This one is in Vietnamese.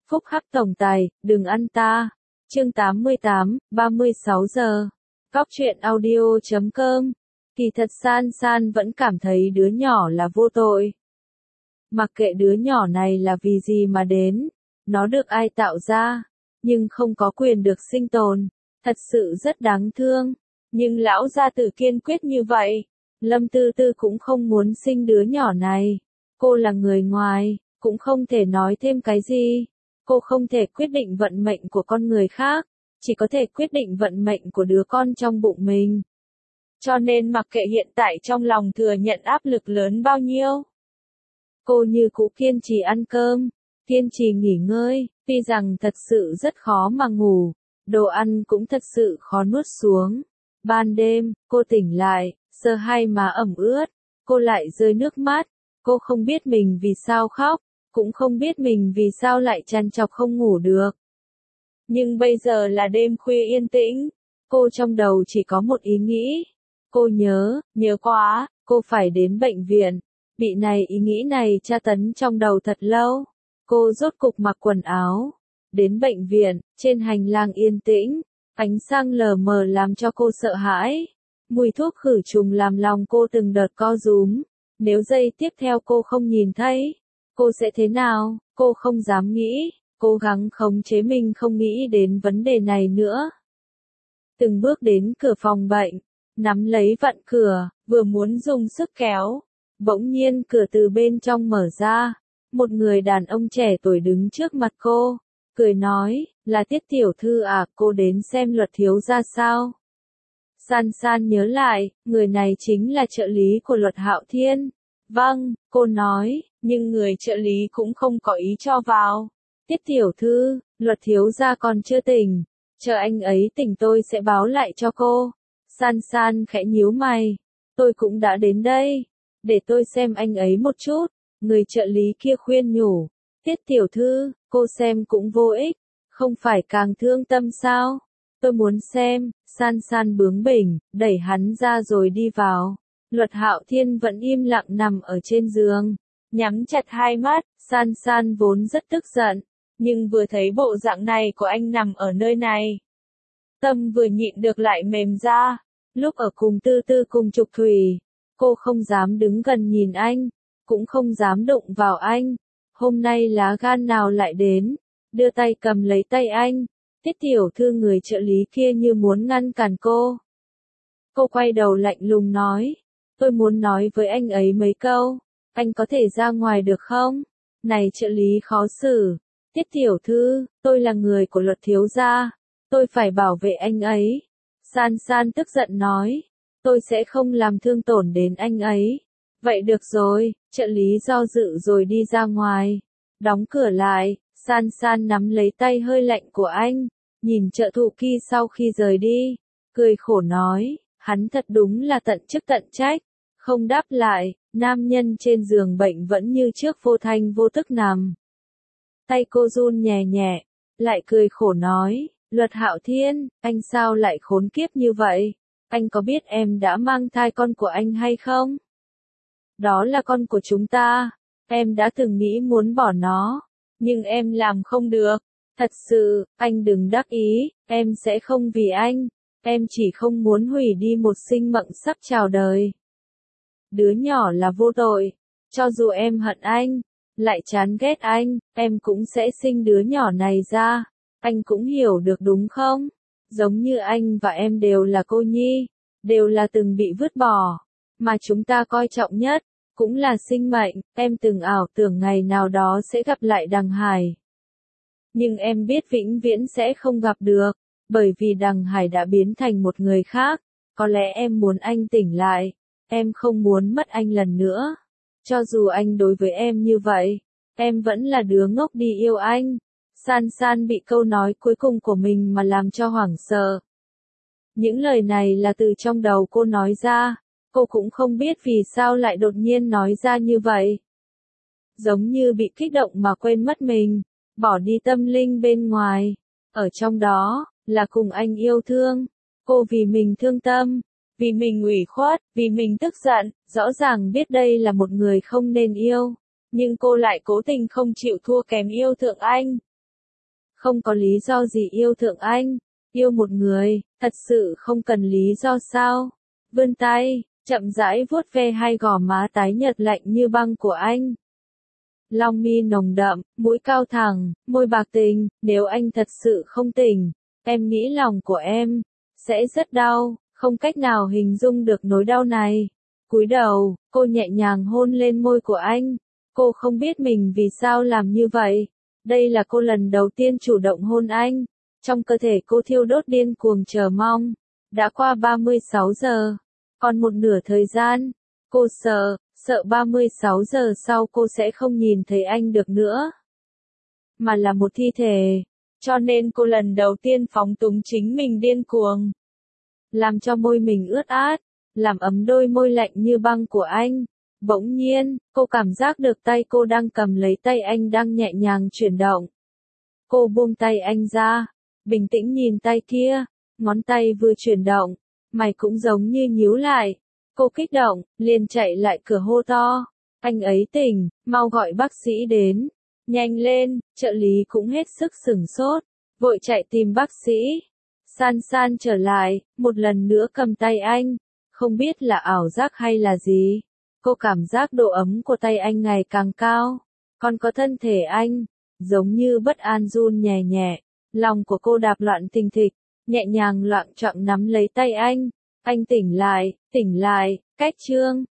Phúc hắc tổng tài, đừng ăn ta. Chương 88, 36 giờ. Cóc truyện audio.com. Kỳ thật San San vẫn cảm thấy đứa nhỏ là vô tội. Mặc kệ đứa nhỏ này là vì gì mà đến, nó được ai tạo ra, nhưng không có quyền được sinh tồn, thật sự rất đáng thương. Nhưng lão gia tử kiên quyết như vậy, Lâm Tư Tư cũng không muốn sinh đứa nhỏ này. Cô là người ngoài, cũng không thể nói thêm cái gì. Cô không thể quyết định vận mệnh của con người khác, chỉ có thể quyết định vận mệnh của đứa con trong bụng mình. Cho nên mặc kệ hiện tại trong lòng thừa nhận áp lực lớn bao nhiêu, cô như cũ kiên trì ăn cơm, kiên trì nghỉ ngơi, tuy rằng thật sự rất khó mà ngủ, đồ ăn cũng thật sự khó nuốt xuống. Ban đêm, cô tỉnh lại, sờ hai má ẩm ướt, cô lại rơi nước mắt, cô không biết mình vì sao khóc, cũng không biết mình vì sao lại trằn trọc không ngủ được. Nhưng bây giờ là đêm khuya yên tĩnh, cô trong đầu chỉ có một ý nghĩ. Cô nhớ quá, cô phải đến bệnh viện. Bị ý nghĩ này tra tấn trong đầu thật lâu. Cô rốt cục mặc quần áo, đến bệnh viện, trên hành lang yên tĩnh, ánh sáng lờ mờ làm cho cô sợ hãi. Mùi thuốc khử trùng làm lòng cô từng đợt co rúm. Nếu giây tiếp theo cô không nhìn thấy, cô sẽ thế nào? Cô không dám nghĩ, cố gắng khống chế mình không nghĩ đến vấn đề này nữa. Từng bước đến cửa phòng bệnh, nắm lấy vặn cửa, vừa muốn dùng sức kéo. Bỗng nhiên cửa từ bên trong mở ra, một người đàn ông trẻ tuổi đứng trước mặt cô, cười nói, là Tiết tiểu thư à, cô đến xem Luật thiếu gia sao? San San nhớ lại, người này chính là trợ lý của Luật Hạo Thiên. Vâng, cô nói, nhưng người trợ lý cũng không có ý cho vào. Tiết tiểu thư, Luật thiếu gia còn chưa tỉnh, chờ anh ấy tỉnh tôi sẽ báo lại cho cô. San San khẽ nhíu mày, tôi cũng đã đến đây, để tôi xem anh ấy một chút. Người trợ lý kia khuyên nhủ, Tiết tiểu thư, cô xem cũng vô ích, không phải càng thương tâm sao? Tôi muốn xem. San San bướng bỉnh, đẩy hắn ra rồi đi vào. Luật Hạo Thiên vẫn im lặng nằm ở trên giường, nhắm chặt hai mắt. San San vốn rất tức giận, nhưng vừa thấy bộ dạng này của anh nằm ở nơi này, tâm vừa nhịn được lại mềm ra. Lúc ở cùng Tư Tư cùng Trục Thủy, cô không dám đứng gần nhìn anh, cũng không dám đụng vào anh. Hôm nay lá gan nào lại đến, đưa tay cầm lấy tay anh. Tiết tiểu thư, người trợ lý kia như muốn ngăn cản cô. Cô quay đầu lạnh lùng nói, tôi muốn nói với anh ấy mấy câu, anh có thể ra ngoài được không? Này trợ lý khó xử, Tiết tiểu thư, tôi là người của Luật thiếu gia, tôi phải bảo vệ anh ấy. San San tức giận nói, tôi sẽ không làm thương tổn đến anh ấy. Vậy được rồi, trợ lý do dự rồi đi ra ngoài, đóng cửa lại. San San nắm lấy tay hơi lạnh của anh, nhìn trợ thủ kia sau khi rời đi, cười khổ nói, hắn thật đúng là tận chức tận trách. Không đáp lại, nam nhân trên giường bệnh vẫn như trước vô thanh vô tức nằm. Tay cô run nhẹ nhẹ, lại cười khổ nói, Luật Hạo Thiên, anh sao lại khốn kiếp như vậy? Anh có biết em đã mang thai con của anh hay không? Đó là con của chúng ta, em đã từng nghĩ muốn bỏ nó, nhưng em làm không được. Thật sự, anh đừng đắc ý, em sẽ không vì anh, em chỉ không muốn hủy đi một sinh mệnh sắp chào đời. Đứa nhỏ là vô tội, cho dù em hận anh, lại chán ghét anh, em cũng sẽ sinh đứa nhỏ này ra. Anh cũng hiểu được đúng không? Giống như anh và em đều là cô nhi, đều là từng bị vứt bỏ, mà chúng ta coi trọng nhất, cũng là sinh mệnh. Em từng ảo tưởng ngày nào đó sẽ gặp lại Đằng Hải. Nhưng em biết vĩnh viễn sẽ không gặp được, bởi vì Đằng Hải đã biến thành một người khác. Có lẽ em muốn anh tỉnh lại, em không muốn mất anh lần nữa. Cho dù anh đối với em như vậy, em vẫn là đứa ngốc đi yêu anh. San San bị câu nói cuối cùng của mình mà làm cho hoảng sợ. Những lời này là từ trong đầu cô nói ra, cô cũng không biết vì sao lại đột nhiên nói ra như vậy. Giống như bị kích động mà quên mất mình, bỏ đi tâm linh bên ngoài, ở trong đó, là cùng anh yêu thương. Cô vì mình thương tâm, vì mình ủy khuất, vì mình tức giận, rõ ràng biết đây là một người không nên yêu, nhưng cô lại cố tình không chịu thua kém yêu thương anh. Không có lý do gì yêu thượng anh. Yêu một người, thật sự không cần lý do sao? Vươn tay, chậm rãi vuốt ve hai gò má tái nhợt lạnh như băng của anh. Long mi nồng đậm, mũi cao thẳng, môi bạc tình, nếu anh thật sự không tỉnh, em nghĩ lòng của em sẽ rất đau, không cách nào hình dung được nỗi đau này. Cúi đầu, cô nhẹ nhàng hôn lên môi của anh. Cô không biết mình vì sao làm như vậy. Đây là cô lần đầu tiên chủ động hôn anh. Trong cơ thể cô thiêu đốt điên cuồng chờ mong. Đã qua 36 giờ, còn một nửa thời gian. Cô sợ 36 giờ sau cô sẽ không nhìn thấy anh được nữa. Mà là một thi thể. Cho nên cô lần đầu tiên phóng túng chính mình điên cuồng. Làm cho môi mình ướt át, làm ấm đôi môi lạnh như băng của anh. Bỗng nhiên, cô cảm giác được tay cô đang cầm lấy tay anh đang nhẹ nhàng chuyển động. Cô buông tay anh ra, bình tĩnh nhìn tay kia, ngón tay vừa chuyển động, mày cũng giống như nhíu lại. Cô kích động, liền chạy lại cửa hô to. Anh ấy tỉnh, mau gọi bác sĩ đến. Nhanh lên, trợ lý cũng hết sức sửng sốt, vội chạy tìm bác sĩ. San San trở lại, một lần nữa cầm tay anh. Không biết là ảo giác hay là gì. Cô cảm giác độ ấm của tay anh ngày càng cao. Còn có thân thể anh, giống như bất an run nhẹ nhẹ. Lòng của cô đạp loạn thình thịch, nhẹ nhàng loạng choạng nắm lấy tay anh. Anh tỉnh lại, cách chương.